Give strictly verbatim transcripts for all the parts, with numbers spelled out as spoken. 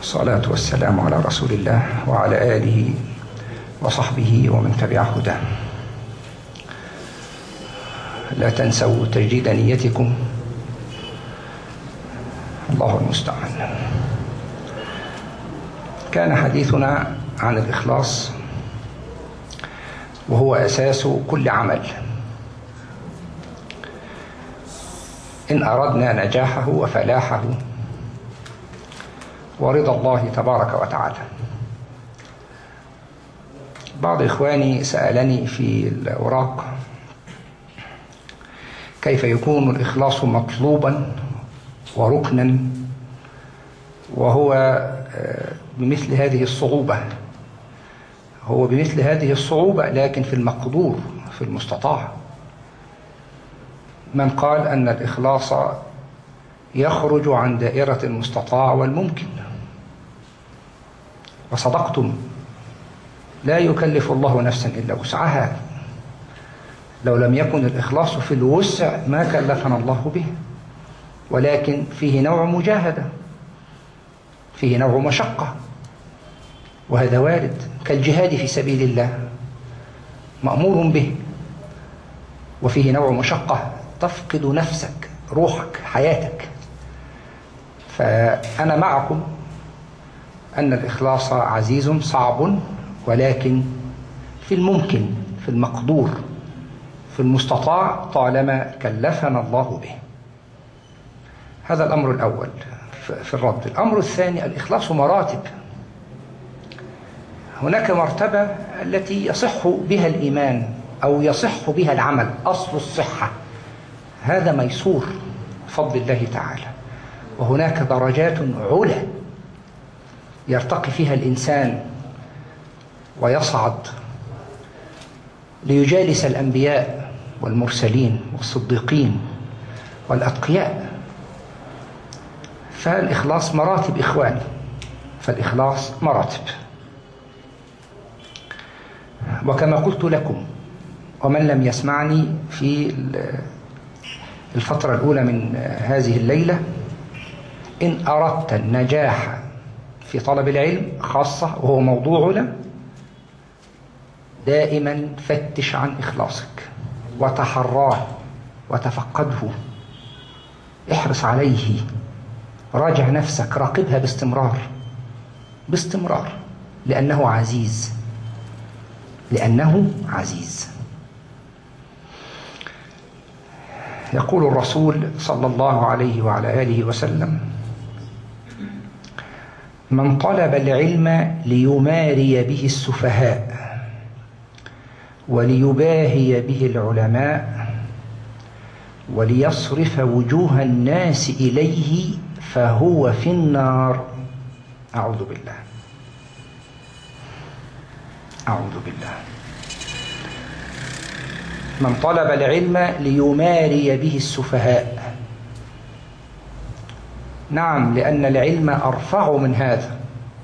والصلاة والسلام على رسول الله وعلى آله وصحبه ومن تبع هداه. لا تنسوا تجديد نيتكم، الله المستعان. كان حديثنا عن الإخلاص، وهو أساس كل عمل. إن أردنا نجاحه وفلاحه ورضا الله تبارك وتعالى. بعض إخواني سألني في الأوراق كيف يكون الإخلاص مطلوبا وركنا وهو بمثل هذه الصعوبة. هو بمثل هذه الصعوبة لكن في المقدور، في المستطاع. من قال أن الإخلاص يخرج عن دائرة المستطاع والممكن، وصدقتم. لا يكلف الله نفسا إلا وسعها. لو لم يكن الإخلاص في الوسع ما كلفنا الله به، ولكن فيه نوع مجاهدة، فيه نوع مشقة، وهذا وارد. كالجهاد في سبيل الله مأمور به، وفيه نوع مشقة، تفقد نفسك، روحك، حياتك. فأنا معكم أن الإخلاص عزيز صعب، ولكن في الممكن، في المقدور، في المستطاع، طالما كلفنا الله به. هذا الأمر الأول في الرد. الأمر الثاني، الإخلاص مراتب. هناك مرتبة التي يصح بها الإيمان أو يصح بها العمل، أصل الصحة، هذا ميسور بفضل الله تعالى. وهناك درجات علا يرتقي فيها الإنسان ويصعد ليجالس الأنبياء والمرسلين والصديقين والأتقياء. فالإخلاص مراتب إخواني، فالإخلاص مراتب. وكما قلت لكم، ومن لم يسمعني في الفترة الأولى من هذه الليلة، إن أردت النجاح في طلب العلم خاصة، وهو موضوعنا، دائما فتش عن إخلاصك وتحراه وتفقده، احرص عليه، راجع نفسك، راقبها باستمرار باستمرار، لأنه عزيز، لأنه عزيز. يقول الرسول صلى الله عليه وعلى آله وسلم: من طلب العلم ليماري به السفهاء وليباهي به العلماء وليصرف وجوه الناس إليه فهو في النار. أعوذ بالله، أعوذ بالله. من طلب العلم ليماري به السفهاء. نعم، لأن العلم أرفع من هذا،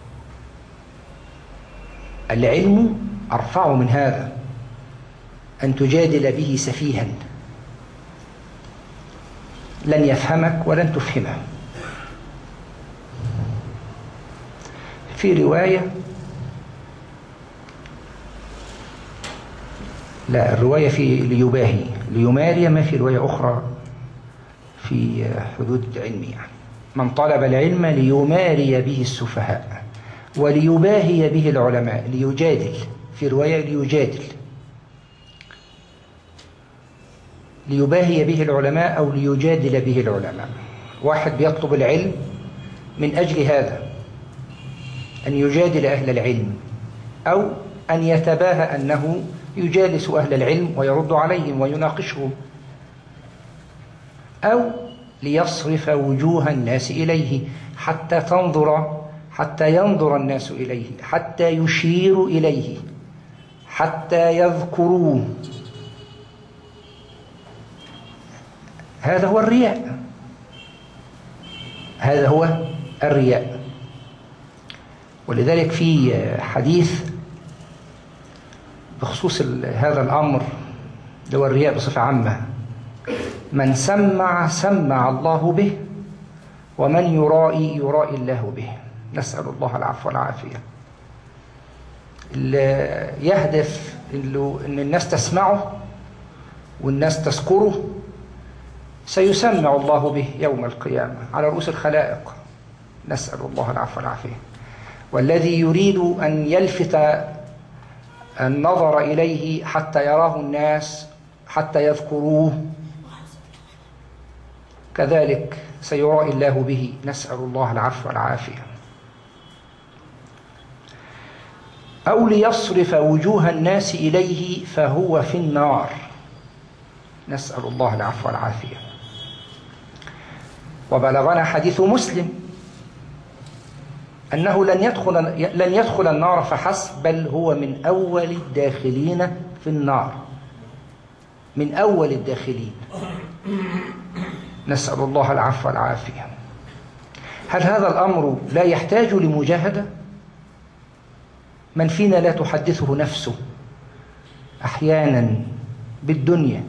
العلم أرفع من هذا، أن تجادل به سفيها لن يفهمك ولن تفهمه. في رواية، لا، الرواية في ليباهي، ليماري، ما في رواية أخرى في حدود العلم. يعني من طلب العلم ليماري به السفهاء وليباهي به العلماء، ليجادل، في رواية ليجادل، ليباهي به العلماء أو ليجادل به العلماء. واحد بيطلب العلم من أجل هذا، أن يجادل أهل العلم، أو أن يتباهى أنه يجالس أهل العلم ويرد عليهم ويناقشهم، أو ليصرف وجوه الناس إليه، حتى تنظر، حتى ينظر الناس إليه، حتى يشير إليه، حتى يذكروه. هذا هو الرياء، هذا هو الرياء. ولذلك في حديث بخصوص هذا الأمر، اللي هو الرياء بصفة عامة: من سمع سمع الله به، ومن يرائي يرائي الله به. نسأل الله العفو والعافية. اللي يهدف أن الناس تسمعه والناس تذكره سيسمع الله به يوم القيامة على رؤوس الخلائق، نسأل الله العفو والعافية. والذي يريد أن يلفت النظر إليه حتى يراه الناس حتى يذكروه كذلك سيرائي الله به، نسأل الله العفو والعافية. أو ليصرف وجوه الناس إليه فهو في النار، نسأل الله العفو والعافية. وبلغنا حديث مسلم أنه لن يدخل, لن يدخل النار فحسب، بل هو من أول الداخلين في النار، من أول الداخلين، نسأل الله العفو والعافية. هل هذا الأمر لا يحتاج لمجاهدة؟ من فينا لا تحدثه نفسه أحيانا بالدنيا؟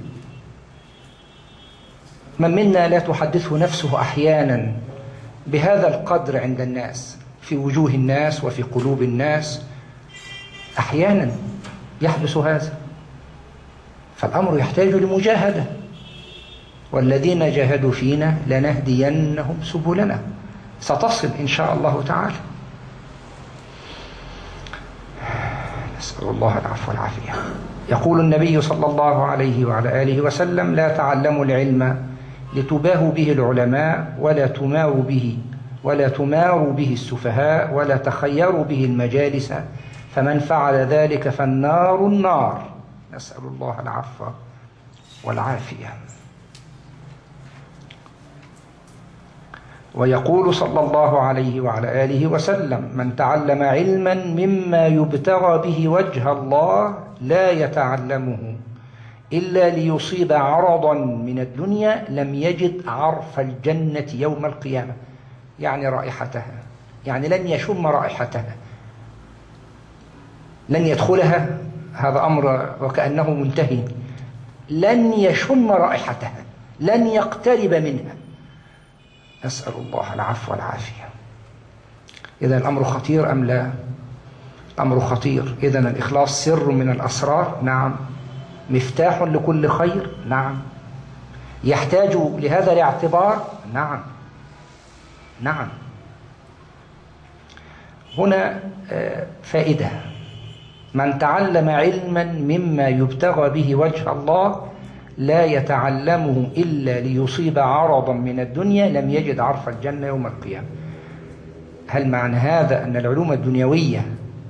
من منا لا تحدثه نفسه أحيانا بهذا القدر عند الناس، في وجوه الناس وفي قلوب الناس؟ أحيانا يحدث هذا، فالأمر يحتاج لمجاهدة. والذين جاهدوا فينا لنهدينهم سبلنا، ستصل إن شاء الله تعالى. نسأل الله العفو والعافية. يقول النبي صلى الله عليه وعلى آله وسلم: لا تعلموا العلم لتباهوا به العلماء ولا تماروا به ولا تماروا به السفهاء ولا تخيروا به المجالس، فمن فعل ذلك فالنار النار، نسأل الله العفو والعافية. ويقول صلى الله عليه وعلى آله وسلم: من تعلم علما مما يبتغى به وجه الله لا يتعلمه إلا ليصيب عرضا من الدنيا لم يجد عرف الجنة يوم القيامة، يعني رائحتها، يعني لن يشم رائحتها، لن يدخلها، هذا أمر وكأنه منتهي، لن يشم رائحتها، لن يقترب منها، نسأل الله العفو والعافية. إذا الأمر خطير أم لا؟ الأمر خطير. إذا الإخلاص سر من الأسرار، نعم. مفتاح لكل خير، نعم. يحتاج لهذا الاعتبار، نعم نعم. هنا فائدة: من تعلم علما مما يبتغى به وجه الله لا يتعلمه إلا ليصيب عرضا من الدنيا لم يجد عرف الجنة يوم القيامة. هل معنى هذا أن العلوم الدنيوية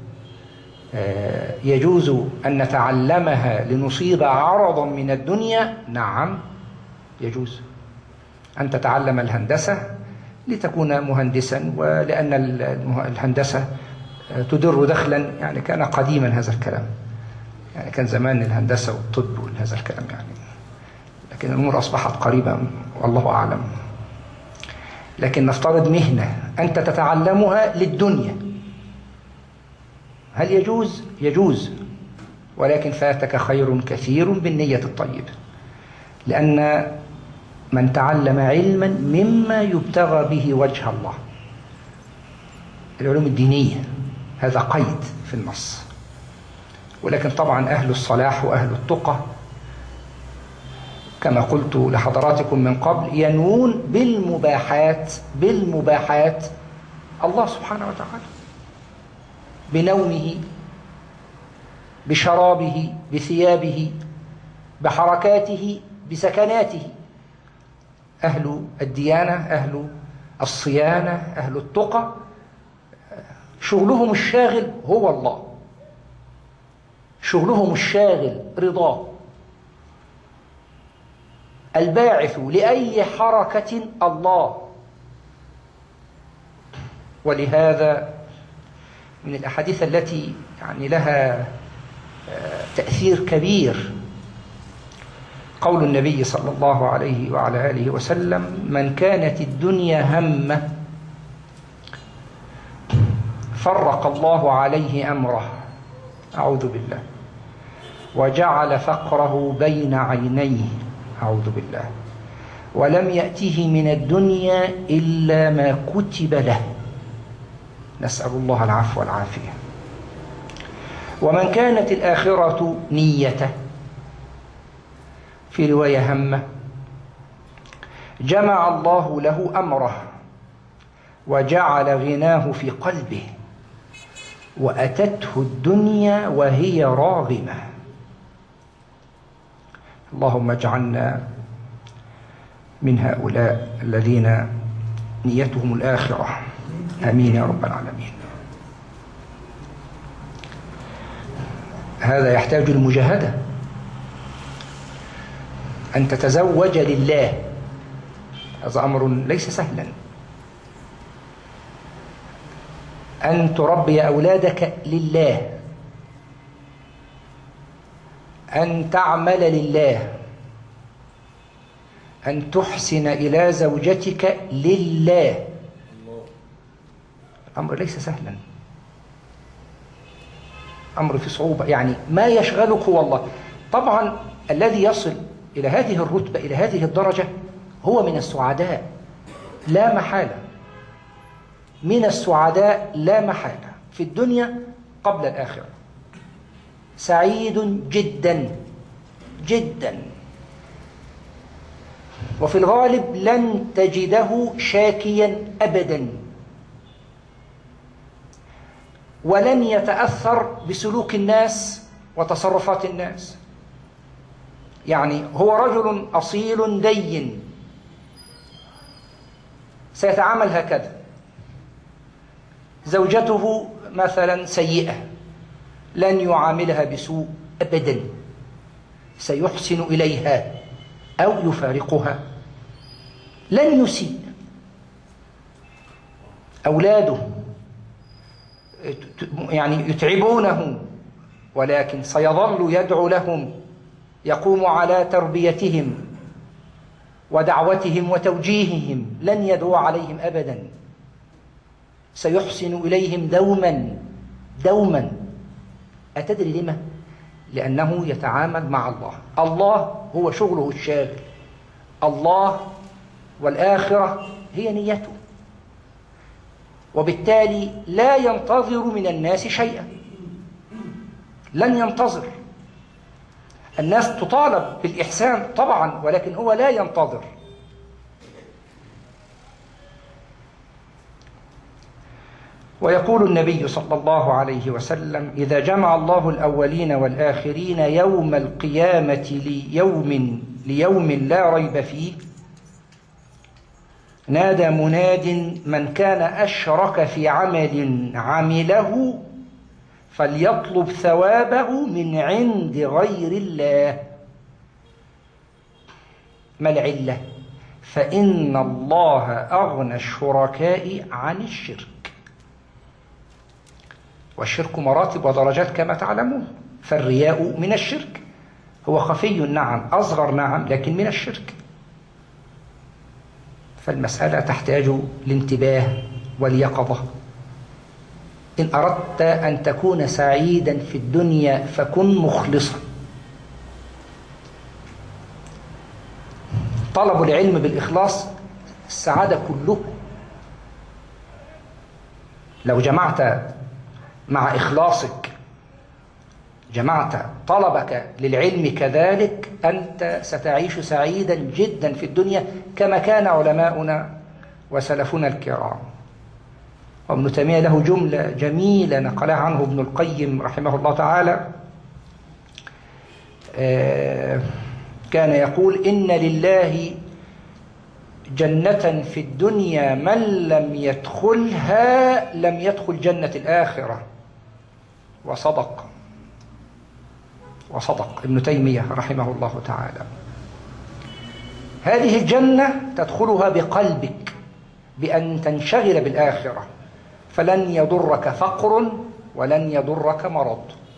يجوز أن نتعلمها لنصيب عرضا من الدنيا؟ نعم يجوز. أن تتعلم الهندسة لتكون مهندسا، ولأن الهندسة تدر دخلا، يعني كان قديما هذا الكلام، يعني كان زمان الهندسة والطب وهذا الكلام يعني، لكن الأمور أصبحت قريبة والله أعلم. لكن نفترض مهنة أنت تتعلمها للدنيا، هل يجوز؟ يجوز، ولكن فاتك خير كثير بالنية الطيبة، لأن من تعلم علما مما يبتغى به وجه الله، العلوم الدينية، هذا قيد في النص. ولكن طبعا أهل الصلاح وأهل التقى كما قلت لحضراتكم من قبل ينوون بالمباحات بالمباحات الله سبحانه وتعالى، بنومه، بشرابه، بثيابه، بحركاته، بسكناته. أهل الديانة، أهل الصيانة، أهل التقى شغلهم الشاغل هو الله، شغلهم الشاغل رضاه. الباعث لأي حركة الله. ولهذا من الأحاديث التي يعني لها تأثير كبير قول النبي صلى الله عليه وعلى آله وسلم: من كانت الدنيا همه فرق الله عليه أمره، أعوذ بالله، وجعل فقره بين عينيه، أعوذ بالله، ولم يأته من الدنيا إلا ما كتب له. نسأل الله العفو والعافية. ومن كانت الآخرة نيته، في رواية همه، جمع الله له أمره وجعل غناه في قلبه وأتته الدنيا وهي راغمة. اللهم اجعلنا من هؤلاء الذين نيتهم الآخرة، آمين يا رب العالمين. هذا يحتاج المجاهدة، أن تتزوج لله، هذا أمر ليس سهلا. أن تربي أولادك لله، أن تعمل لله، أن تحسن إلى زوجتك لله. الأمر ليس سهلا، أمر في صعوبة، يعني ما يشغلك هو الله. طبعا الذي يصل إلى هذه الرتبة، إلى هذه الدرجة، هو من السعداء لا محالة، من السعداء لا محالة في الدنيا قبل الآخرة، سعيد جدا جدا. وفي الغالب لن تجده شاكيا أبدا، ولن يتأثر بسلوك الناس وتصرفات الناس. يعني هو رجل أصيل دين، سيتعامل هكذا. زوجته مثلا سيئة، لن يعاملها بسوء أبدا، سيحسن إليها أو يفارقها، لن يسيء. أولاده يعني يتعبونه، ولكن سيظل يدعو لهم، يقوم على تربيتهم ودعوتهم وتوجيههم، لن يدعو عليهم أبدا، سيحسن إليهم دوما دوما. أتدري لما؟ لأنه يتعامل مع الله. الله هو شغله الشاغل، الله والآخرة هي نيته، وبالتالي لا ينتظر من الناس شيئا، لن ينتظر. الناس تطالب بالإحسان طبعا، ولكن هو لا ينتظر. ويقول النبي صلى الله عليه وسلم: إذا جمع الله الأولين والآخرين يوم القيامة ليوم ليوم لا ريب فيه، نادى مناد: من كان أشرك في عمل عمله فليطلب ثوابه من عند غير الله. ما العلة؟ فإن الله أغنى الشركاء عن الشرك. والشرك مراتب ودرجات كما تعلمون، فالرياء من الشرك، هو خفي نعم، أصغر نعم، لكن من الشرك. فالمسألة تحتاج لانتباه واليقظة. إن أردت أن تكون سعيدا في الدنيا فكن مخلصا. طلب العلم بالإخلاص السعادة كله. لو جمعت مع إخلاصك، جمعت طلبك للعلم كذلك، أنت ستعيش سعيدا جدا في الدنيا كما كان علماؤنا وسلفنا الكرام. وابن تيمية له جملة جميلة نقلها عنه ابن القيم رحمه الله تعالى، كان يقول: إن لله جنة في الدنيا من لم يدخلها لم يدخل جنة الآخرة. وصدق وصدق ابن تيمية رحمه الله تعالى. هذه الجنة تدخلها بقلبك، بأن تنشغل بالآخرة، فلن يضرك فقر ولن يضرك مرض.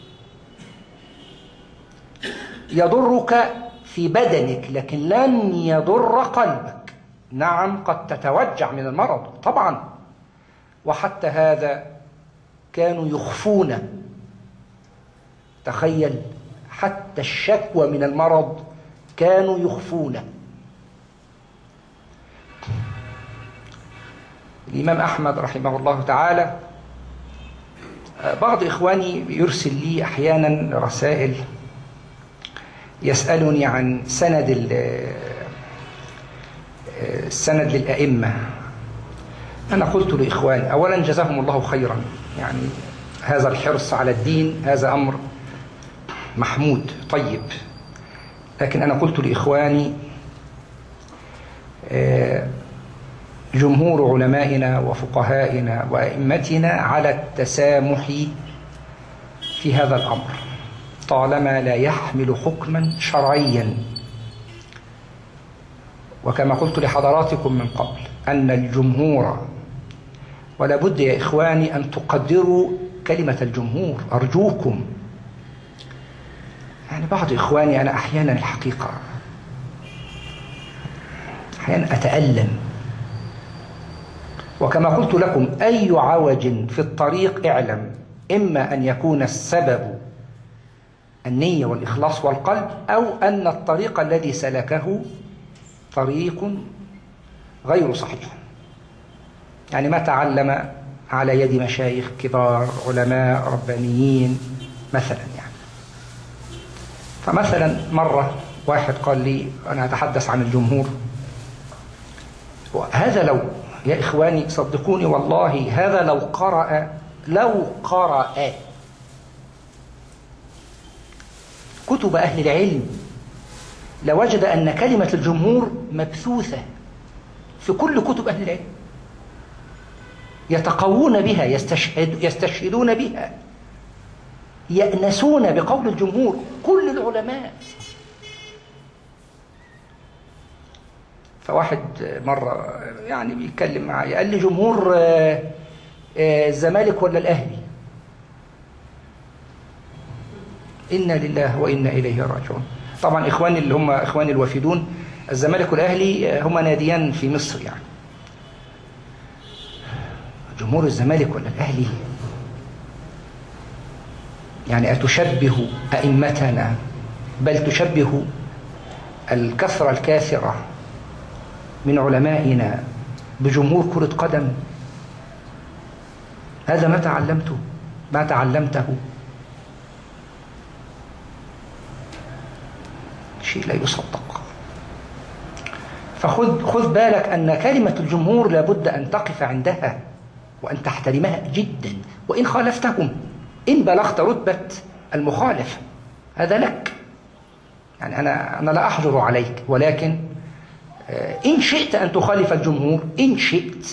يضرك في بدنك لكن لن يضر قلبك. نعم قد تتوجع من المرض طبعا، وحتى هذا كانوا يخفون. تخيل، حتى الشكوى من المرض كانوا يخفونه. الإمام أحمد رحمه الله تعالى بعض إخواني يرسل لي أحيانا رسائل يسألني عن سند السند للأئمة. أنا قلت لإخواني أولا جزاهم الله خيرا، يعني هذا الحرص على الدين هذا أمر محمود طيب، لكن أنا قلت لإخواني جمهور علمائنا وفقهائنا وأئمتنا على التسامح في هذا الأمر طالما لا يحمل حكما شرعيا. وكما قلت لحضراتكم من قبل أن الجمهور، ولا بد يا إخواني أن تقدروا كلمة الجمهور أرجوكم. يعني بعض إخواني أنا أحيانا الحقيقة أحيانا أتألم، وكما قلت لكم أي عوج في الطريق اعلم إما أن يكون السبب النية والإخلاص والقلب، أو أن الطريق الذي سلكه طريق غير صحيح. يعني ما تعلم على يد مشايخ كبار علماء ربانيين مثلا. يعني فمثلا مرة واحد قال لي، أنا أتحدث عن الجمهور، هذا لو يا إخواني صدقوني والله هذا لو قرأ لو قرأ كتب أهل العلم لوجد أن كلمة الجمهور مبثوثة في كل كتب أهل العلم، يتقوون بها، يستشهد يستشهدون بها، يأنسون بقول الجمهور كل العلماء. فواحد مرة يعني بيتكلم معايا قال لي جمهور الزمالك ولا الأهلي؟ إنا لله وإنا إليه راجعون. طبعا إخواني اللي هم إخواني الوافدون، الزمالك والأهلي هما ناديان في مصر. يعني جمهور الزمالك ولا الأهلي؟ يعني أتشبه أئمتنا، بل تشبه الكثرة الكاثرة من علمائنا بجمهور كرة قدم؟ هذا ما تعلمته ما تعلمته شيء لا يصدق. فخذ خذ بالك أن كلمة الجمهور لابد أن تقف عندها وأن تحترمها جدا، وإن خالفتهم، إن بلغت رتبة المخالف هذا لك. يعني أنا أنا لا أحجر عليك، ولكن إن شئت أن تخالف الجمهور، إن شئت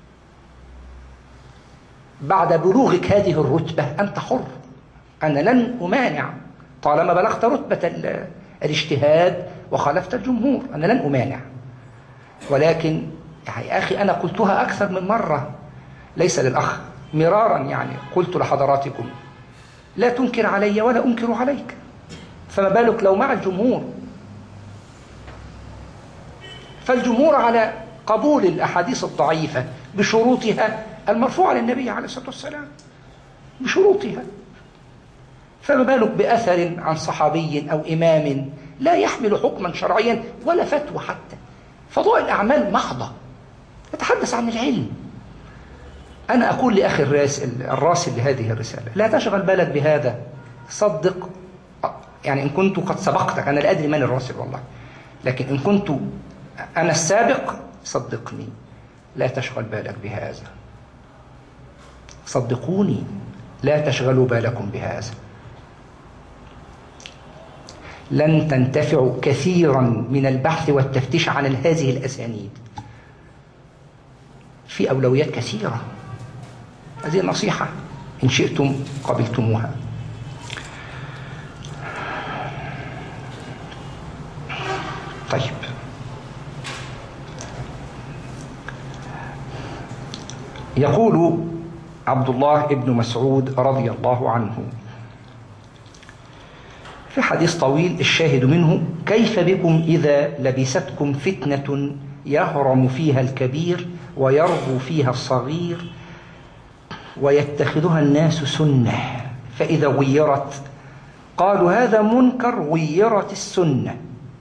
بعد بلوغك هذه الرتبة أنت حر، أنا لن أمانع طالما بلغت رتبة الاجتهاد وخالفت الجمهور، أنا لن أمانع. ولكن يا أخي أنا قلتها أكثر من مرة، ليس للأخ مرارا، يعني قلت لحضراتكم لا تنكر علي ولا أنكر عليك، فما بالك لو مع الجمهور؟ فالجمهور على قبول الأحاديث الضعيفة بشروطها المرفوعة للنبي عليه الصلاة والسلام بشروطها، فما بالك بأثر عن صحابي أو إمام لا يحمل حكما شرعيا ولا فتوى حتى، فضائل الأعمال محضة، يتحدث عن العلم. أنا أقول لأخي الراسل الراسل لهذه الرسالة لا تشغل بالك بهذا، صدق. يعني إن كنت قد سبقتك، أنا لا أدري من الراسل والله، لكن إن كنت أنا السابق صدقني لا تشغل بالك بهذا، صدقوني لا تشغلوا بالكم بهذا. لن تنتفعوا كثيرا من البحث والتفتيش عن هذه الأسانيد، في أولويات كثيرة. هذه النصيحة إن شئتم قبلتموها. طيب، يقول عبد الله بن مسعود رضي الله عنه في حديث طويل الشاهد منه: كيف بكم إذا لبستكم فتنة يهرم فيها الكبير ويربو فيها الصغير ويتخذها الناس سنة، فإذا غيرت قالوا هذا منكر غيرت السنة.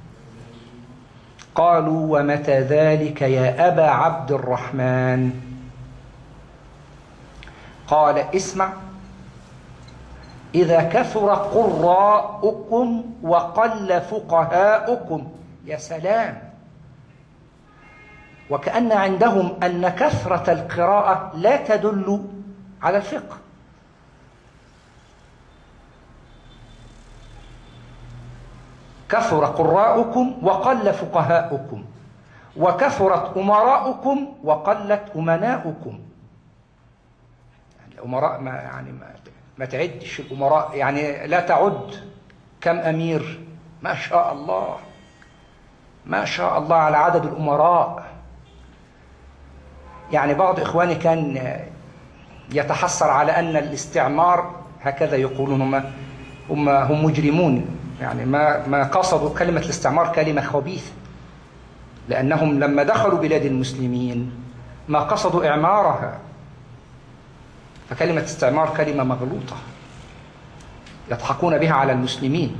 قالوا ومتى ذلك يا أبا عبد الرحمن؟ قال اسمع إذا كثر قراؤكم وقل فقهاؤكم. يا سلام! وكأن عندهم أن كثرة القراءة لا تدل على الفقه. كثر قراؤكم وقل فقهاؤكم، وكثرت أمراؤكم وقلت أمناؤكم. يعني الأمراء ما يعني ما, ما تعدش الأمراء، يعني لا تعد كم أمير. ما شاء الله، ما شاء الله على عدد الأمراء. يعني بعض إخواني كان يتحسر على أن الاستعمار، هكذا يقولون، هم هم هم مجرمون، يعني ما ما قصدوا كلمة الاستعمار كلمة خبيثة، لأنهم لما دخلوا بلاد المسلمين ما قصدوا إعمارها، فكلمة استعمار كلمة مغلوطة يضحكون بها على المسلمين.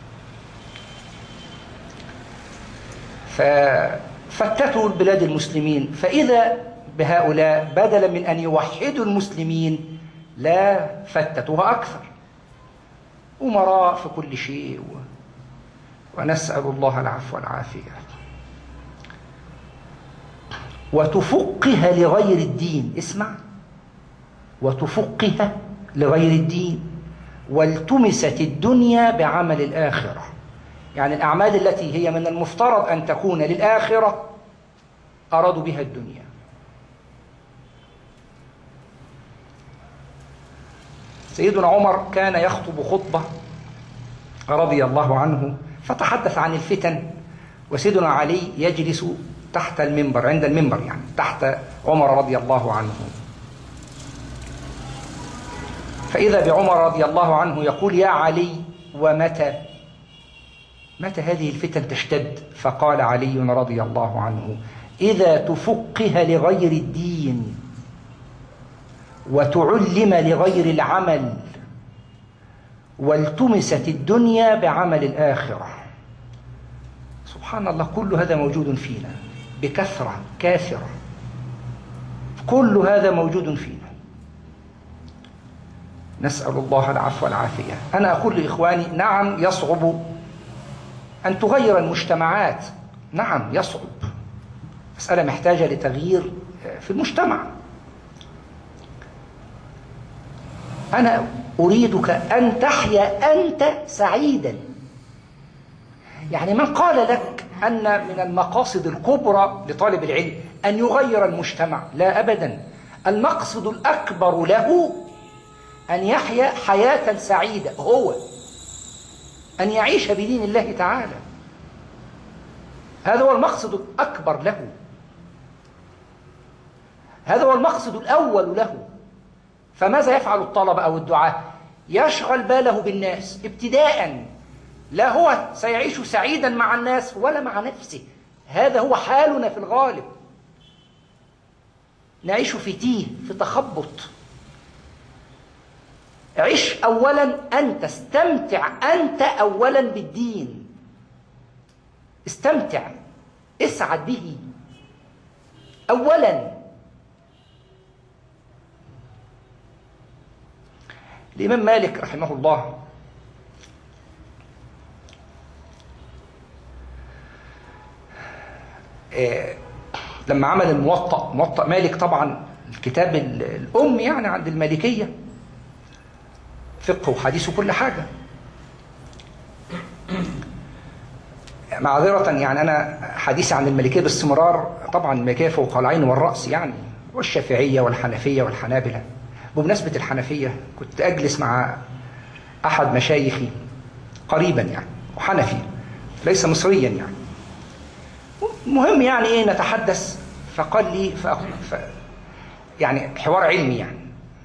ففتتوا بلاد المسلمين، فإذا بهؤلاء بدلا من أن يوحدوا المسلمين لا فتتوها أكثر، أمراء في كل شيء، ونسأل الله العفو والعافية. وتفقه لغير الدين، اسمع، وتفقه لغير الدين، والتمست الدنيا بعمل الآخرة. يعني الأعمال التي هي من المفترض أن تكون للآخرة أرادوا بها الدنيا. سيدنا عمر كان يخطب خطبة رضي الله عنه، فتحدث عن الفتن، وسيدنا علي يجلس تحت المنبر، عند المنبر يعني تحت عمر رضي الله عنه. فإذا بعمر رضي الله عنه يقول: يا علي، ومتى متى هذه الفتن تشتد؟ فقال علي رضي الله عنه: إذا تفقه لغير الدين وتعلم لغير العمل والتمست الدنيا بعمل الآخرة. سبحان الله، كل هذا موجود فينا بكثرة كاثرة، كل هذا موجود فينا، نسأل الله العفو والعافية. أنا أقول لإخواني: نعم يصعب أن تغير المجتمعات، نعم يصعب، مسألة محتاجة لتغيير في المجتمع. أنا أريدك أن تحيا أنت سعيدا. يعني من قال لك أن من المقاصد الكبرى لطالب العلم أن يغير المجتمع؟ لا أبدا. المقصد الأكبر له أن يحيا حياة سعيدة، هو أن يعيش بدين الله تعالى. هذا هو المقصد الأكبر له، هذا هو المقصد الأول له. فماذا يفعل الطلبة أو الدعاة؟ يشغل باله بالناس ابتداء، لا هو سيعيش سعيدا مع الناس ولا مع نفسه. هذا هو حالنا في الغالب، نعيش في تيه، في تخبط. عش أولا أنت، استمتع أنت أولا بالدين، استمتع، اسعد به أولا. الإمام مالك رحمه الله آه لما عمل الموطأ، موطأ مالك طبعا الكتاب الأم يعني عند المالكية، فقه وحديث وكل حاجة. معذرة يعني أنا حديثي عن المالكية باستمرار، طبعا المالكية فوق العين والرأس يعني، والشافعية والحنفية والحنابلة. بمناسبة الحنفية، كنت أجلس مع أحد مشايخي قريبا يعني، وحنفي ليس مصريا يعني، مهم يعني إيه نتحدث، فقال لي ف... ف... يعني حوار علمي يعني،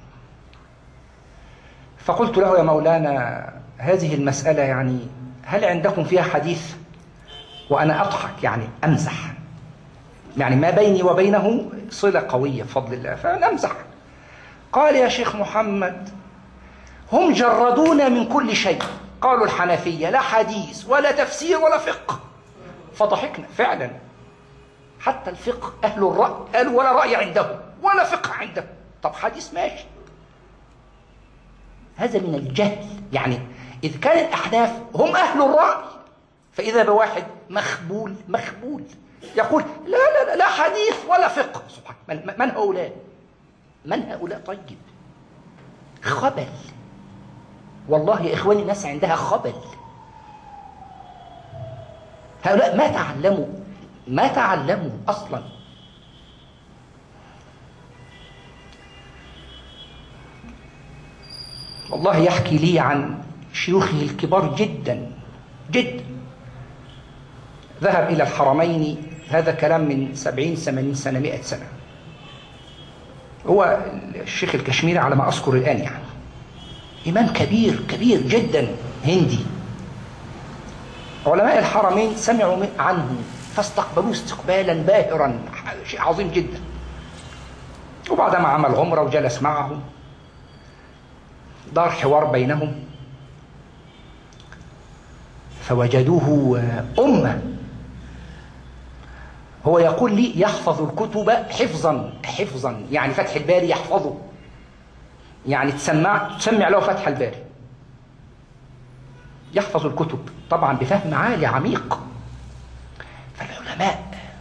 فقلت له: يا مولانا، هذه المسألة يعني هل عندكم فيها حديث؟ وأنا أضحك يعني أمزح، يعني ما بيني وبينه صلة قوية بفضل الله، فنمزح. قال: يا شيخ محمد، هم جردونا من كل شيء. قالوا الحنفية لا حديث ولا تفسير ولا فقه. فضحكنا فعلا، حتى الفقه أهل الرأي قالوا ولا رأي عندهم ولا فقه عندهم. طب حديث ماشي، هذا من الجهل. يعني إذ كان الأحناف هم أهل الرأي، فإذا بواحد مخبول مخبول يقول لا لا لا, لا حديث ولا فقه، سبحان من, من هؤلاء؟ من هؤلاء؟ طيب خبل، والله يا إخواني الناس عندها خبل. هؤلاء ما تعلموا ما تعلموا أصلا. والله يحكي لي عن شيوخه الكبار جدا جدا، ذهب إلى الحرمين، هذا كلام من سبعين ثمانين سنة مئة سنة، هو الشيخ الكشميري على ما أذكر الآن، يعني إمام كبير كبير جدا هندي. علماء الحرمين سمعوا عنه فاستقبلوه استقبالا باهرا، شيء عظيم جدا. وبعدما عمل عمرة وجلس معهم دار حوار بينهم، فوجدوه أمة. هو يقول لي يحفظ الكتب حفظا حفظا، يعني فتح الباري يحفظه، يعني تسمع تسمع له فتح الباري، يحفظ الكتب طبعا بفهم عالي عميق. فالعلماء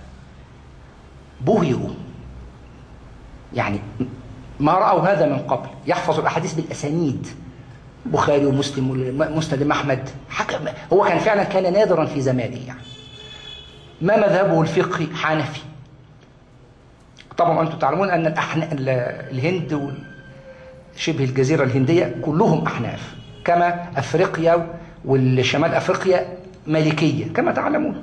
بهروا، يعني ما رأوا هذا من قبل. يحفظ الأحاديث بالأسانيد، بخاري ومسلم ومسند أحمد. حكم هو كان فعلا كان نادرا في زمانه. يعني ما مذهبه الفقهي؟ حنفي. طبعا أنتم تعلمون أن الأحنا... الهند وشبه الجزيرة الهندية كلهم أحناف، كما أفريقيا والشمال أفريقيا مالكية كما تعلمون.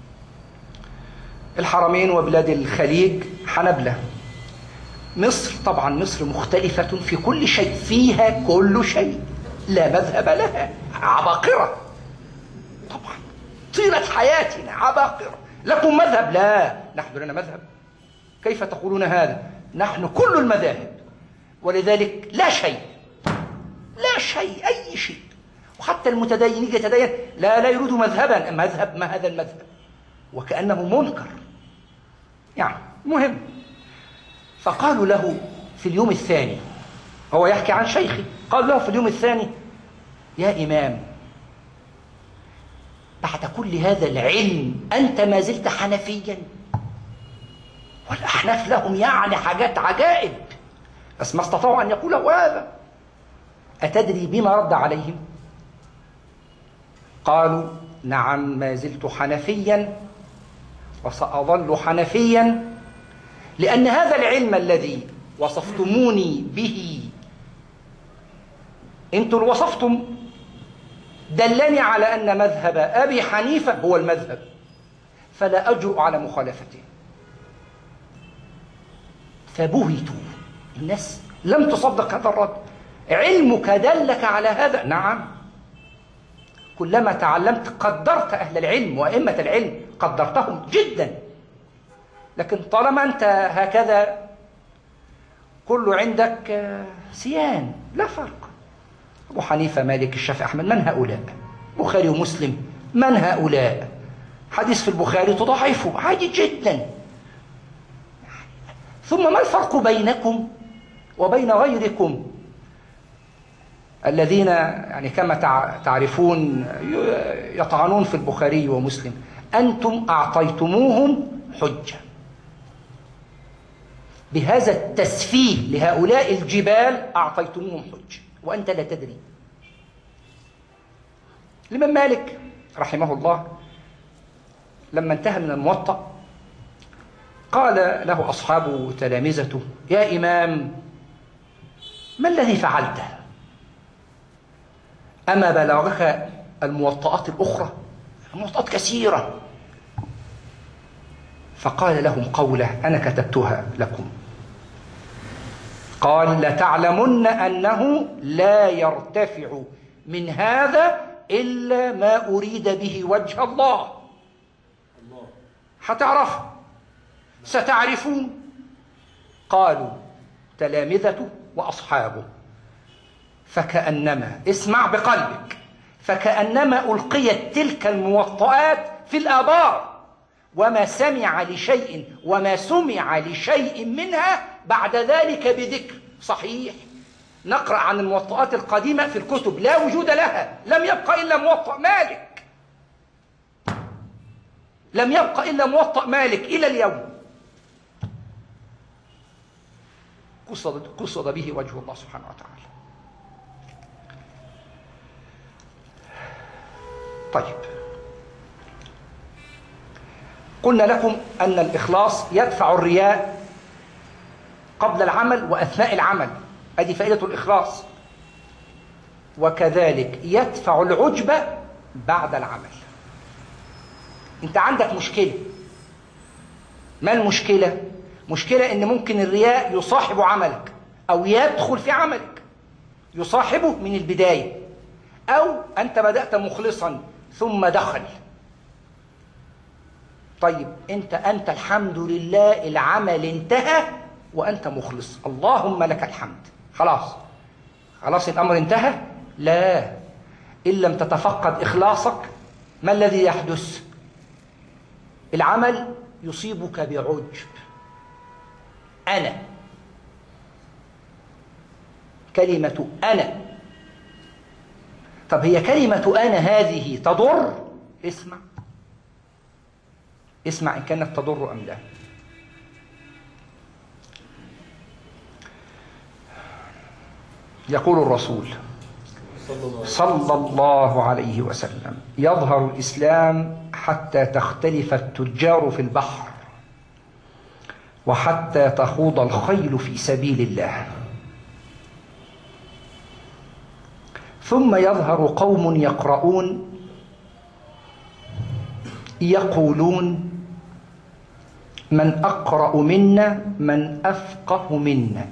الحرمين وبلاد الخليج حنبلة. مصر طبعا مصر مختلفة في كل شيء، فيها كل شيء، لا مذهب لها، عباقرة طبعا طيلة حياتنا عباقرة. لكم مذهب؟ لا، نحن لنا مذهب. كيف تقولون هذا؟ نحن كل المذاهب، ولذلك لا شيء لا شيء أي شيء. وحتى المتدين يجي يتدين لا لا يريد مذهبا، مذهب ما هذا المذهب، وكأنه منكر. يعني مهم. فقالوا له في اليوم الثاني، هو يحكي عن شيخي، قالوا له في اليوم الثاني يا إمام بعد كل هذا العلم أنت ما زلت حنفيا؟ والأحناف لهم يعني حاجات عجائب، بس ما استطاعوا أن يقولوا هذا. أتدري بما رد عليهم؟ قالوا نعم ما زلت حنفيا وسأظل حنفيا، لأن هذا العلم الذي وصفتموني به أنتم وصفتم دلني على أن مذهب أبي حنيفة هو المذهب، فلا أجرؤ على مخالفته. فبهتوا الناس، لم تصدق هذا الرد. علمك دلك على هذا؟ نعم. كلما تعلمت قدرت أهل العلم وأئمة العلم، قدرتهم جدا. لكن طالما أنت هكذا كله عندك سيان، لا فرق. أبو حنيفة مالك الشافعي أحمد من هؤلاء؟ بخاري ومسلم من هؤلاء؟ حديث في البخاري تضعفه عادي جدا. ثم ما الفرق بينكم وبين غيركم الذين يعني كما تعرفون يطعنون في البخاري ومسلم؟ أنتم أعطيتموهم حجة بهذا التسفيه لهؤلاء الجبال، أعطيتموهم حجة وأنت لا تدري. الإمام مالك رحمه الله لما انتهى من الموطأ قال له أصحابه تلامذته يا إمام ما الذي فعلته؟ أما بلغك الموطئات الأخرى؟ الموطئات كثيرة. فقال لهم قوله أنا كتبتها لكم، قال لتعلمن أنه لا يرتفع من هذا إلا ما أريد به وجه الله. هتعرف ستعرفون. قالوا تلامذته وأصحابه فكأنما، اسمع بقلبك، فكأنما ألقيت تلك الموطئات في الآبار، وما سمع لشيء وما سمع لشيء منها بعد ذلك بذكر. صحيح نقرأ عن الموطئات القديمة في الكتب لا وجود لها، لم يبقى إلا موطأ مالك، لم يبقى إلا موطأ مالك إلى اليوم قصد, قصد به وجه الله سبحانه وتعالى. طيب، قلنا لكم أن الإخلاص يدفع الرياء قبل العمل وأثناء العمل، هذه فائدة الإخلاص، وكذلك يدفع العجب بعد العمل. أنت عندك مشكلة، ما المشكلة؟ مشكلة إن ممكن الرياء يصاحب عملك أو يدخل في عملك، يصاحبه من البداية، أو أنت بدأت مخلصا ثم دخل. طيب أنت أنت الحمد لله العمل انتهى وأنت مخلص، اللهم لك الحمد، خلاص خلاص الأمر انتهى؟ لا، إن لم تتفقد إخلاصك ما الذي يحدث؟ العمل يصيبك بعجب، أنا، كلمة أنا. طب هي كلمة أنا هذه تضر؟ اسمع اسمع إن كانت تضر أم لا. يقول الرسول صلى الله عليه وسلم: يظهر الإسلام حتى تختلف التجار في البحر، وحتى تخوض الخيل في سبيل الله، ثم يظهر قوم يقرؤون يقولون: من أقرأ منا من أفقه منا.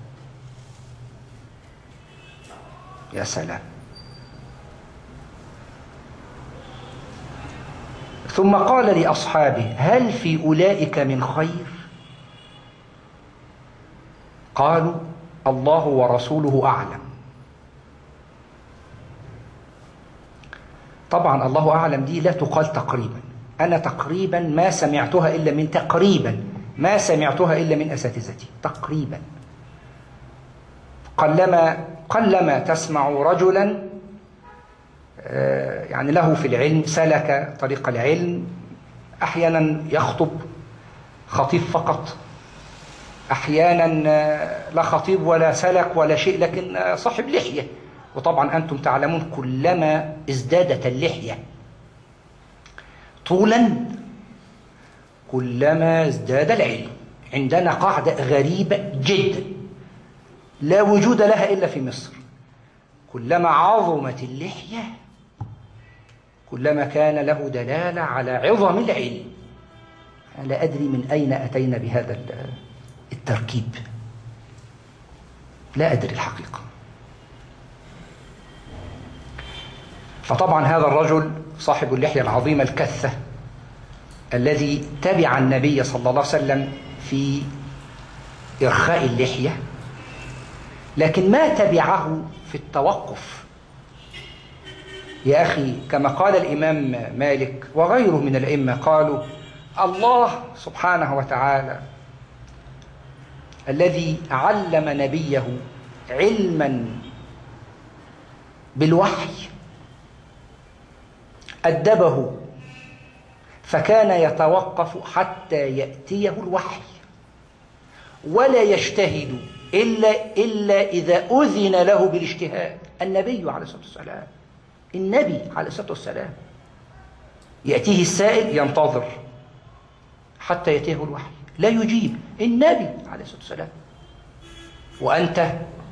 يا سلام. ثم قال لأصحابه: هل في أولئك من خير؟ قالوا: الله ورسوله أعلم. طبعا الله أعلم دي لا تقال تقريبا، أنا تقريبا ما سمعتها إلا من تقريبا ما سمعتها إلا من أساتذتي تقريبا. قلما قلما تسمع رجلا يعني له في العلم، سلك طريق العلم، أحيانا يخطب خطيب فقط، أحيانا لا خطيب ولا سلك ولا شيء، لكن صاحب لحية. وطبعا أنتم تعلمون كلما ازدادت اللحية طولا كلما ازداد العلم. عندنا قاعدة غريبة جدا لا وجود لها إلا في مصر: كلما عظمت اللحية كلما كان له دلالة على عظم العلم. أنا لا أدري من أين أتينا بهذا التركيب، لا أدري الحقيقة. فطبعا هذا الرجل صاحب اللحية العظيمة الكثة الذي تبع النبي صلى الله عليه وسلم في إرخاء اللحية، لكن ما تبعه في التوقف. يا أخي، كما قال الإمام مالك وغيره من الأئمة، قالوا: الله سبحانه وتعالى الذي علم نبيه علما بالوحي أدبه، فكان يتوقف حتى يأتيه الوحي، ولا يجتهد إلا, إلا إذا أذن له بالاجتهاد. النبي عليه الصلاة والسلام النبي عليه الصلاة والسلام يأتيه السائل ينتظر حتى يأتيه الوحي، لا يجيب. النبي عليه الصلاة والسلام. وأنت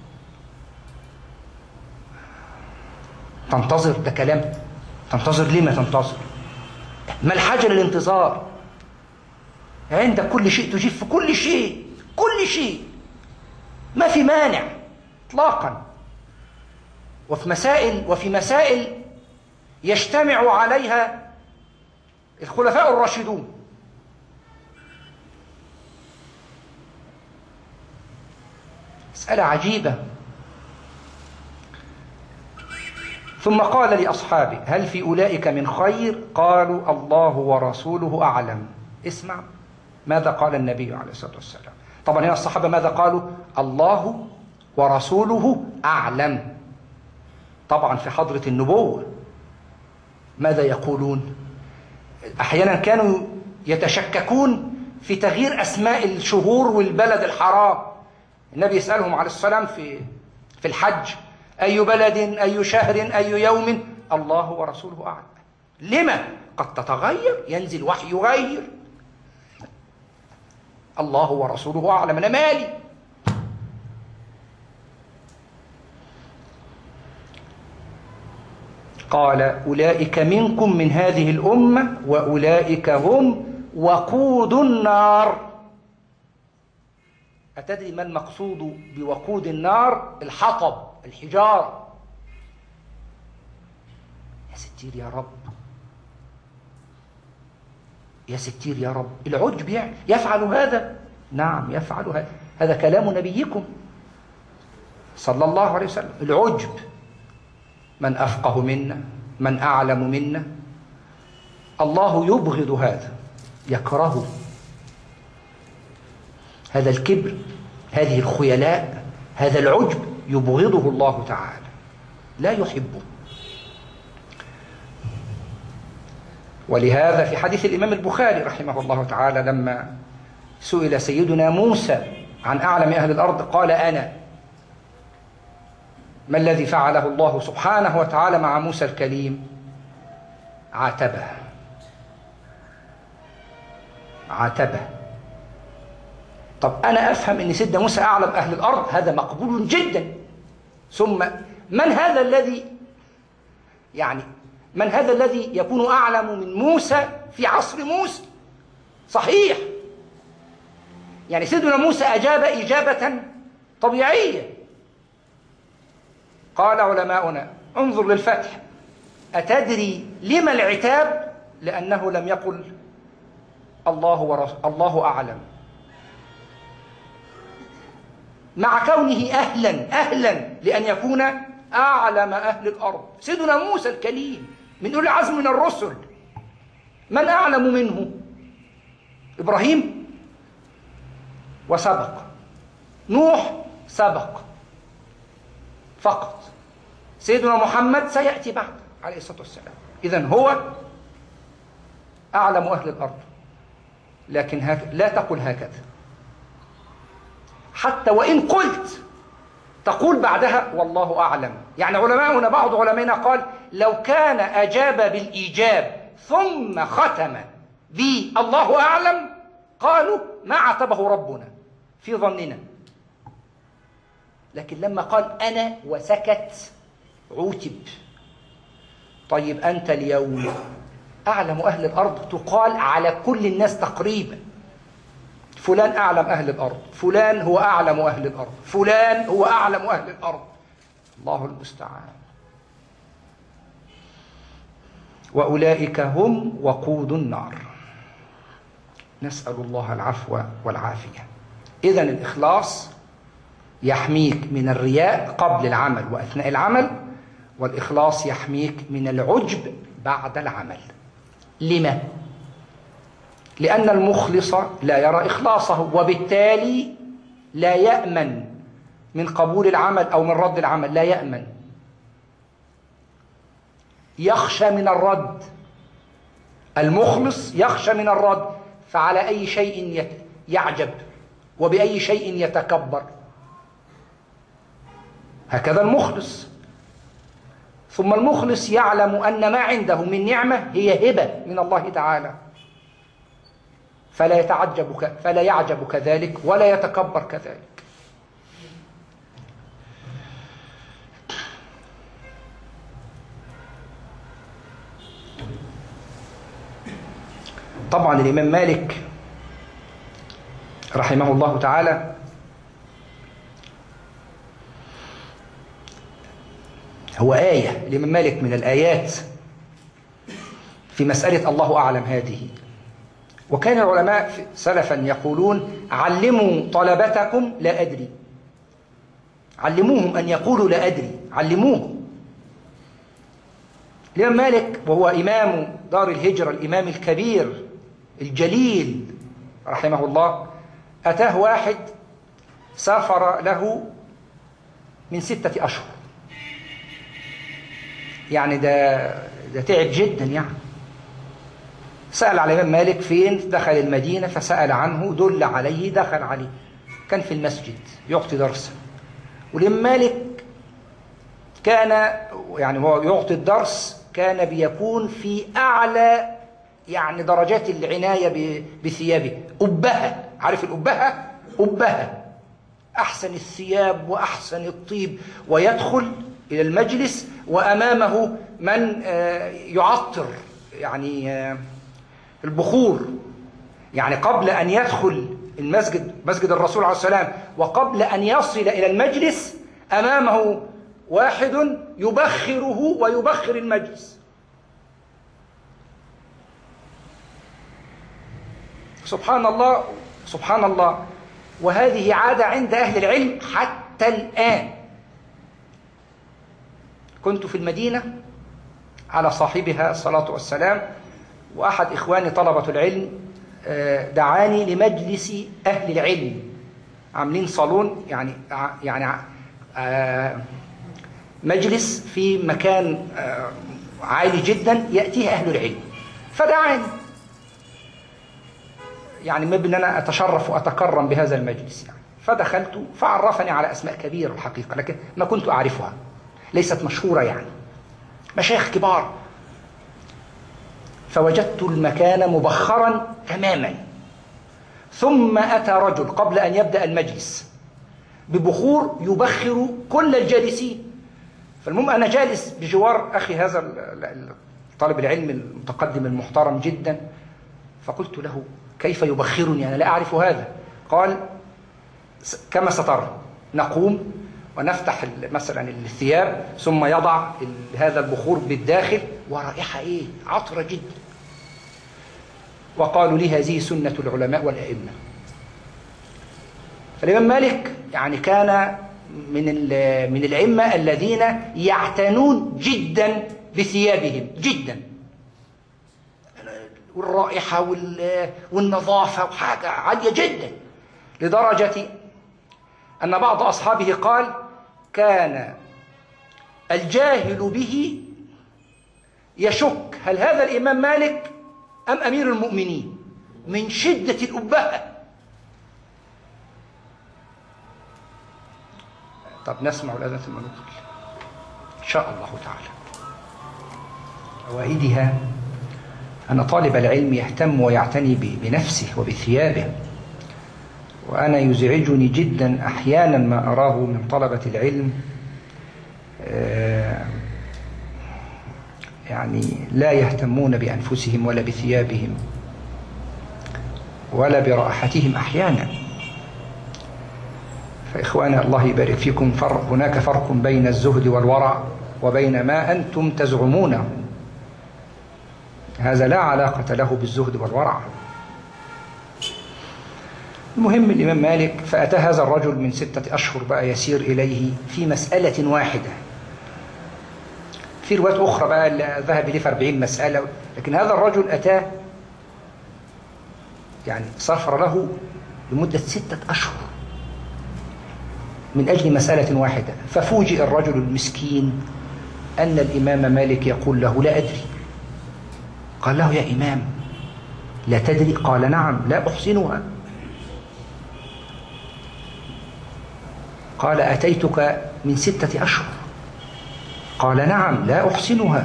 تنتظر؟ ده كلام. تنتظر لما تنتظر؟ ما الحاجة للانتظار؟ عندك كل شيء تجيب في كل شيء، كل شيء ما في مانع اطلاقا. وفي مسائل وفي مسائل يجتمع عليها الخلفاء الراشدون. مسألة عجيبة. ثم قال لأصحابه: هل في أولئك من خير؟ قالوا: الله ورسوله أعلم. اسمع ماذا قال النبي عليه الصلاة والسلام. طبعا هنا الصحابة ماذا قالوا؟ الله ورسوله أعلم. طبعا في حضرة النبوة ماذا يقولون؟ أحيانا كانوا يتشككون في تغيير أسماء الشهور والبلد الحرام. النبي يسألهم عليه السلام في في الحج: أي بلد، أي شهر، أي يوم؟ الله ورسوله أعلم. لما؟ قد تتغير، ينزل وحي يغير. الله ورسوله أعلم، أنا مالي. قال: أولئك منكم من هذه الأمة وأولئك هم وقود النار. أتدري ما المقصود بوقود النار؟ الحطب، الحجارة. يا ستير يا رب، يا ستير يا رب. العجب يعني يفعل هذا؟ نعم يفعل هذا. هذا كلام نبيكم صلى الله عليه وسلم. العجب، من أفقه منا، من أعلم منا. الله يبغض هذا، يكرهه. هذا الكبر، هذه الخيلاء، هذا العجب يبغضه الله تعالى، لا يحبه. ولهذا في حديث الإمام البخاري رحمه الله تعالى لما سئل سيدنا موسى عن أعلم أهل الأرض قال: أنا. ما الذي فعله الله سبحانه وتعالى مع موسى الكليم؟ عاتبه، عاتبه. طب أنا أفهم أن سيدنا موسى أعلم أهل الأرض، هذا مقبول جدا. ثم من هذا الذي يعني من هذا الذي يكون أعلم من موسى في عصر موسى؟ صحيح، يعني سيدنا موسى أجاب إجابة طبيعية. قال علماؤنا: انظر للفتح: أتدري لما العتاب؟ لأنه لم يقل الله ورسول الله أعلم، مع كونه أهلا أهلا لأن يكون أعلم أهل الأرض. سيدنا موسى الكليم من أولي العزم من الرسل، من أعلم منه؟ إبراهيم وسبق، نوح سبق فقط، سيدنا محمد سيأتي بعد عليه الصلاة والسلام. إذن هو أعلم أهل الأرض. لكن هك... لا تقل هكذا، حتى وإن قلت تقول بعدها والله أعلم. يعني علماؤنا بعض علمائنا قال: لو كان أجاب بالإيجاب ثم ختم بالله أعلم قالوا ما عاتبه ربنا في ظننا. لكن لما قال أنا وسكت عوتب. طيب أنت اليوم أعلم أهل الأرض تقال على كل الناس تقريبا. فلان أعلم أهل الأرض، فلان هو أعلم أهل الأرض، فلان هو أعلم أهل الأرض. الله المستعان. وأولئك هم وقود النار. نسأل الله العفو والعافية. إذن الإخلاص يحميك من الرياء قبل العمل وأثناء العمل، والإخلاص يحميك من العجب بعد العمل. لما؟ لأن المخلص لا يرى إخلاصه، وبالتالي لا يأمن من قبول العمل أو من رد العمل، لا يأمن، يخشى من الرد. المخلص يخشى من الرد، فعلى أي شيء يعجب وبأي شيء يتكبر. هكذا المخلص. ثم المخلص يعلم أن ما عنده من نعمة هي هبة من الله تعالى، فلا يتعجب فلا يعجب كذلك ولا يتكبر كذلك. طبعا الإمام مالك رحمه الله تعالى هو آية. الإمام مالك من الآيات في مسألة الله أعلم هذه. وكان العلماء سلفا يقولون: علموا طلبتكم لا أدري. علموهم أن يقولوا لا أدري، علموهم. الإمام مالك وهو إمام دار الهجرة، الإمام الكبير الجليل رحمه الله، أتاه واحد سافر له من ستة أشهر. يعني ده ده تعب جدا يعني. سأل على الإمام مالك فين، دخل المدينة فسأل عنه، دل عليه، دخل عليه، كان في المسجد يعطي درسا. والإمام مالك كان يعني هو يعطي الدرس كان بيكون في أعلى يعني درجات العناية بثيابه، أبهة، عارف الأبهة؟ أبهة، أحسن الثياب وأحسن الطيب، ويدخل إلى المجلس وأمامه من يعطر يعني البخور. يعني قبل أن يدخل المسجد، مسجد الرسول عليه السلام، وقبل أن يصل إلى المجلس أمامه واحد يبخره ويبخر المجلس. سبحان الله سبحان الله. وهذه عادة عند أهل العلم حتى الآن. كنت في المدينة على صاحبها الصلاة والسلام، وأحد إخواني طلبة العلم دعاني لمجلس أهل العلم، عاملين صالون يعني يعني مجلس في مكان عالي جدا يأتيه أهل العلم، فدعاني يعني ما بأن أنا أتشرف وأتكرم بهذا المجلس يعني. فدخلت فعرفني على أسماء كبيرة الحقيقة، لكن ما كنت أعرفها، ليست مشهورة يعني، مشايخ كبار. فوجدت المكان مبخرا تماما. ثم أتى رجل قبل أن يبدأ المجلس ببخور يبخر كل الجالسين. فالمهم أنا جالس بجوار أخي هذا طالب العلم المتقدم المحترم جدا، فقلت له كيف يبخرني، أنا لا أعرف هذا. قال كما سترى، نقوم ونفتح مثلا الثياب ثم يضع هذا البخور بالداخل، ورائحة إيه، عطرة جدا. وقالوا لي هذه سنة العلماء والأئمة. فالإمام مالك يعني كان من من الأئمة الذين يعتنون جدا بثيابهم جدا، والرائحة والنظافة وحاجة عالية جدا، لدرجة أن بعض أصحابه قال كان الجاهل به يشك هل هذا الإمام مالك أم أمير المؤمنين من شدة الأبهة. طب نسمع الأذان ثم ندخل إن شاء الله تعالى. فوائدها أن طالب العلم يهتم ويعتني بنفسه وبثيابه. وأنا يزعجني جدا أحيانا ما أراه من طلبة العلم يعني لا يهتمون بأنفسهم ولا بثيابهم ولا برائحتهم أحيانا. فإخوانا الله يبارك فيكم، فرق هناك فرق بين الزهد والورع وبين ما أنتم تزعمونه. هذا لا علاقة له بالزهد والورع. المهم الإمام مالك فأتى هذا الرجل من ستة أشهر بقى يسير إليه في مسألة واحدة. في روايات أخرى بقى ذهب إليه في أربعين مسألة، لكن هذا الرجل أتاه يعني سافر له لمدة ستة أشهر من أجل مسألة واحدة. ففوجئ الرجل المسكين أن الإمام مالك يقول له لا أدري. قال له يا إمام لا تدري؟ قال نعم لا أحسنها. قال أتيتك من ستة أشهر. قال نعم لا أحسنها.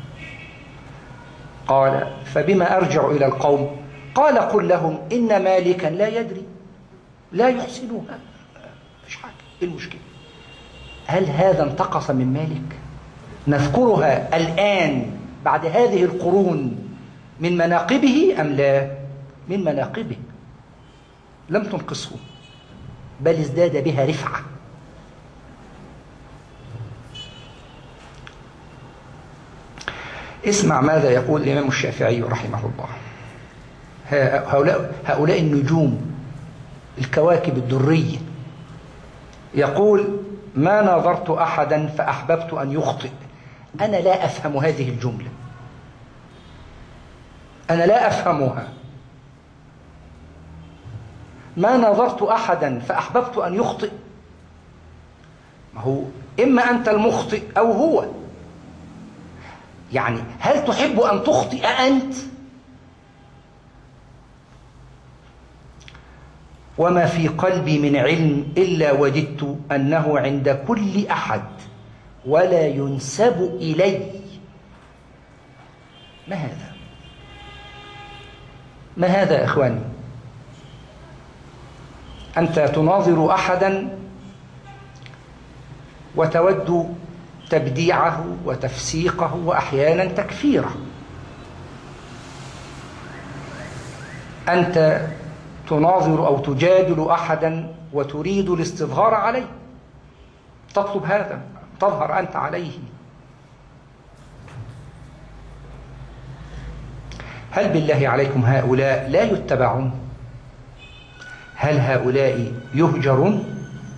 قال فبما أرجع إلى القوم؟ قال قل لهم إن مالكا لا يدري لا يحسنها. مش حاجة، إيه المشكلة؟ هل هذا انتقص من مالك؟ نذكرها الآن بعد هذه القرون من مناقبه أم لا؟ من مناقبه، لم تنقصه بل ازداد بها رفعة. اسمع ماذا يقول الإمام الشافعي رحمه الله. هؤلاء, هؤلاء النجوم الكواكب الدرية. يقول ما ناظرت أحدا فأحببت أن يخطئ. أنا لا أفهم هذه الجملة، أنا لا أفهمها. ما نظرت أحدا فأحببت أن يخطئ. ما هو إما أنت المخطئ أو هو. يعني هل تحب أن تخطئ أنت؟ وما في قلبي من علم إلا وجدت أنه عند كل أحد ولا ينسب إلي. ما هذا؟ ما هذا يا إخواني؟ أنت تناظر أحدا وتود تبديعه وتفسيقه وأحيانا تكفيره. أنت تناظر أو تجادل أحدا وتريد الاستظهار عليه، تطلب هذا، تظهر أنت عليه. هل بالله عليكم هؤلاء لا يتبعون؟ هل هؤلاء يهجرون؟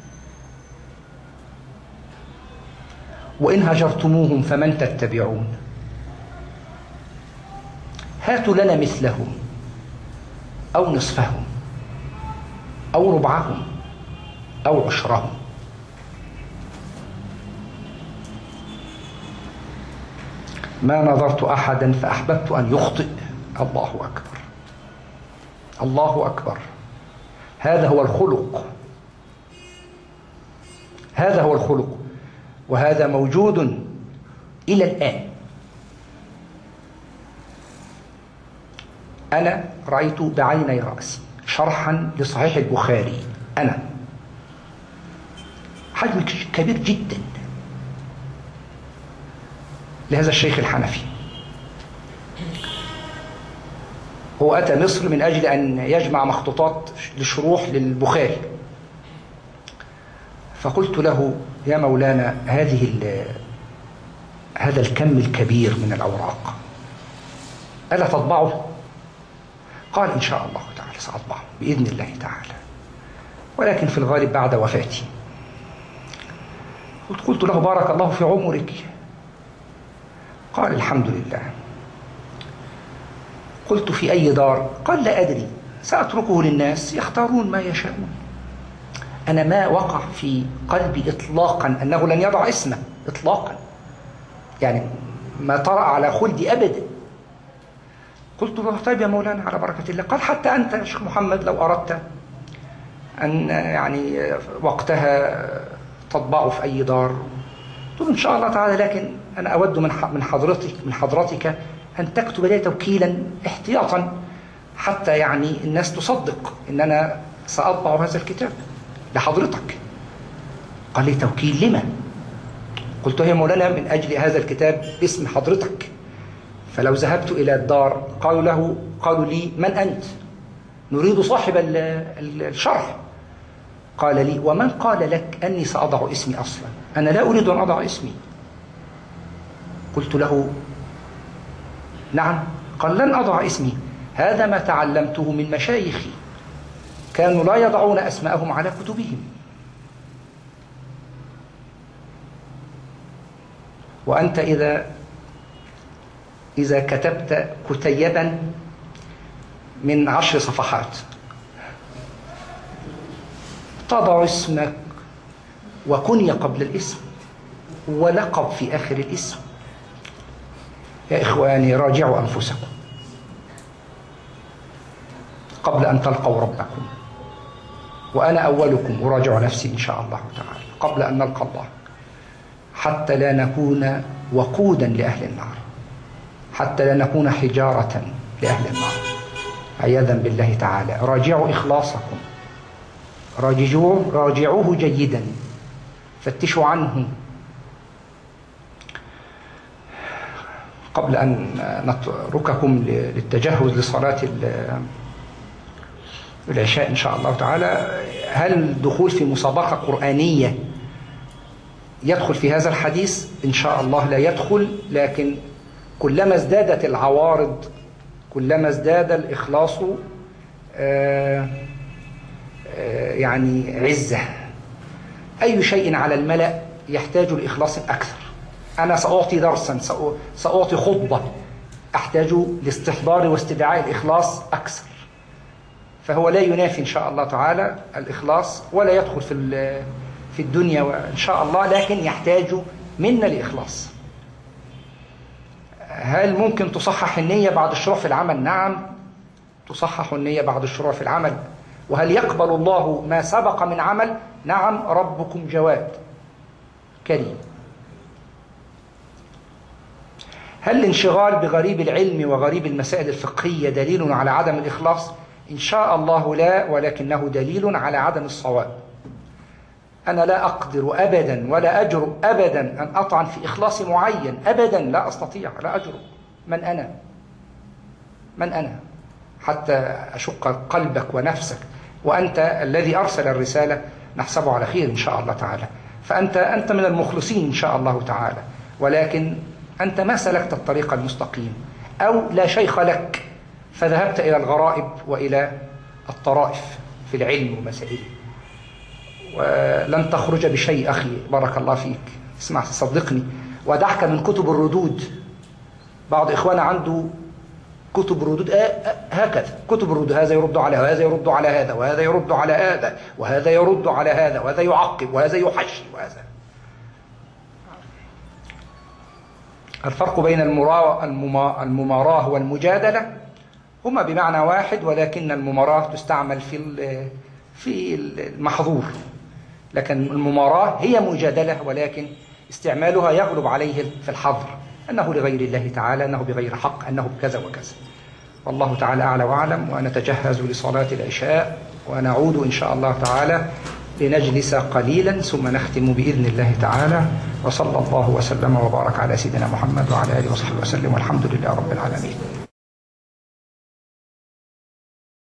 وإن هجرتموهم فمن تتبعون؟ هاتوا لنا مثلهم أو نصفهم أو ربعهم أو عشرهم. ما نظرت أحدا فأحببت أن يخطئ. الله أكبر، الله أكبر. هذا هو الخلق، هذا هو الخلق، وهذا موجود إلى الآن. أنا رأيت بعيني رأسي شرحا لصحيح البخاري، أنا حجم كبير جدا لهذا الشيخ الحنفي. هو أتى مصر من أجل أن يجمع مخطوطات لشروح للبخاري، فقلت له يا مولانا هذه هذا الكم الكبير من الأوراق ألا تطبعه؟ قال إن شاء الله تعالى سأطبعه بإذن الله تعالى، ولكن في الغالب بعد وفاتي. قلت له بارك الله في عمرك. قال الحمد لله. قلت في أي دار؟ قال لا أدري، سأتركه للناس يختارون ما يشاءون. أنا ما وقع في قلبي إطلاقا أنه لن يضع اسمه إطلاقا، يعني ما طرأ على خلدي أبدا. قلت له طيب يا مولانا على بركة الله. قال حتى أنت يا شيخ محمد لو أردت أن يعني وقتها تطبعه في أي دار. قلت له إن شاء الله تعالى، لكن أنا أود من حضرتك من حضرتك أن تكتب لي توكيلا احتياطا حتى يعني الناس تصدق أن أنا سأطبع هذا الكتاب لحضرتك. قال لي توكيل لما؟ قلت له يا مولانا من أجل هذا الكتاب باسم حضرتك، فلو ذهبت إلى الدار قالوا له قالوا لي من أنت؟ نريد صاحب الشرح. قال لي ومن قال لك أني سأضع اسمي أصلا؟ أنا لا أريد أن أضع اسمي. قلت له نعم. قال لن أضع اسمي، هذا ما تعلمته من مشايخي، كانوا لا يضعون أسماءهم على كتبهم. وأنت إذا إذا كتبت كتيبا من عشر صفحات تضع اسمك وكنية قبل الاسم ولقب في آخر الاسم. يا إخواني راجعوا أنفسكم قبل أن تلقوا ربكم، وأنا أولكم أراجع نفسي إن شاء الله تعالى قبل أن نلقى الله، حتى لا نكون وقودا لأهل النار، حتى لا نكون حجارة لأهل النار عياذا بالله تعالى. راجعوا إخلاصكم، راجعوه, راجعوه جيدا، فتشوا عنه قبل أن نترككم للتجهز لصلاة العشاء إن شاء الله تعالى. هل الدخول في مسابقة قرآنية يدخل في هذا الحديث؟ إن شاء الله لا يدخل، لكن كلما ازدادت العوارض كلما ازداد الإخلاص آآ آآ يعني عزة. أي شيء على الملأ يحتاج لإخلاص أكثر. أنا سأعطي درسا، سأعطي خطبة، أحتاج لاستحضار واستدعاء الإخلاص أكثر، فهو لا ينافي إن شاء الله تعالى الإخلاص، ولا يدخل في في الدنيا وإن شاء الله، لكن يحتاج منا لإخلاص. هل ممكن تصحح النية بعد الشروع في العمل؟ نعم، تصحح النية بعد الشروع في العمل. وهل يقبل الله ما سبق من عمل؟ نعم، ربكم جواد كريم. هل الانشغال بغريب العلم وغريب المسائل الفقهية دليل على عدم الإخلاص؟ إن شاء الله لا، ولكنه دليل على عدم الصواب. أنا لا أقدر أبدا ولا أجرؤ أبدا أن أطعن في إخلاص معين، أبدا لا أستطيع، لا أجرؤ. من أنا؟ من أنا حتى أشق قلبك ونفسك؟ وأنت الذي أرسل الرسالة نحسبه على خير إن شاء الله تعالى. فأنت أنت من المخلصين إن شاء الله تعالى، ولكن أنت ما سلكت الطريق المستقيم، أو لا شيخ لك فذهبت إلى الغرائب وإلى الطرائف في العلم ومسائله، ولن تخرج بشيء. أخي بارك الله فيك، اسمع صدقني، ودعك من كتب الردود. بعض إخوانا عنده كتب الردود هكذا، كتب الردود، هذا يرد على هذا، يرد على هذا، وهذا يرد على هذا، وهذا يرد على هذا، وهذا يعقب، وهذا يحشي، وهذا. الفرق بين المماراه والمجادلة هما بمعنى واحد، ولكن المماراه تستعمل في في المحظور، لكن المماراه هي مجادلة، ولكن استعمالها يغلب عليه في الحظر، أنه لغير الله تعالى، أنه بغير حق، أنه بكذا وكذا. والله تعالى أعلى وأعلم. ونتجهز لصلاة العشاء، ونعود إن شاء الله تعالى لنجلس قليلا ثم نختم بإذن الله تعالى. وصلى الله وسلم وبارك على سيدنا محمد وعلى آله وصحبه وسلم، والحمد لله رب العالمين.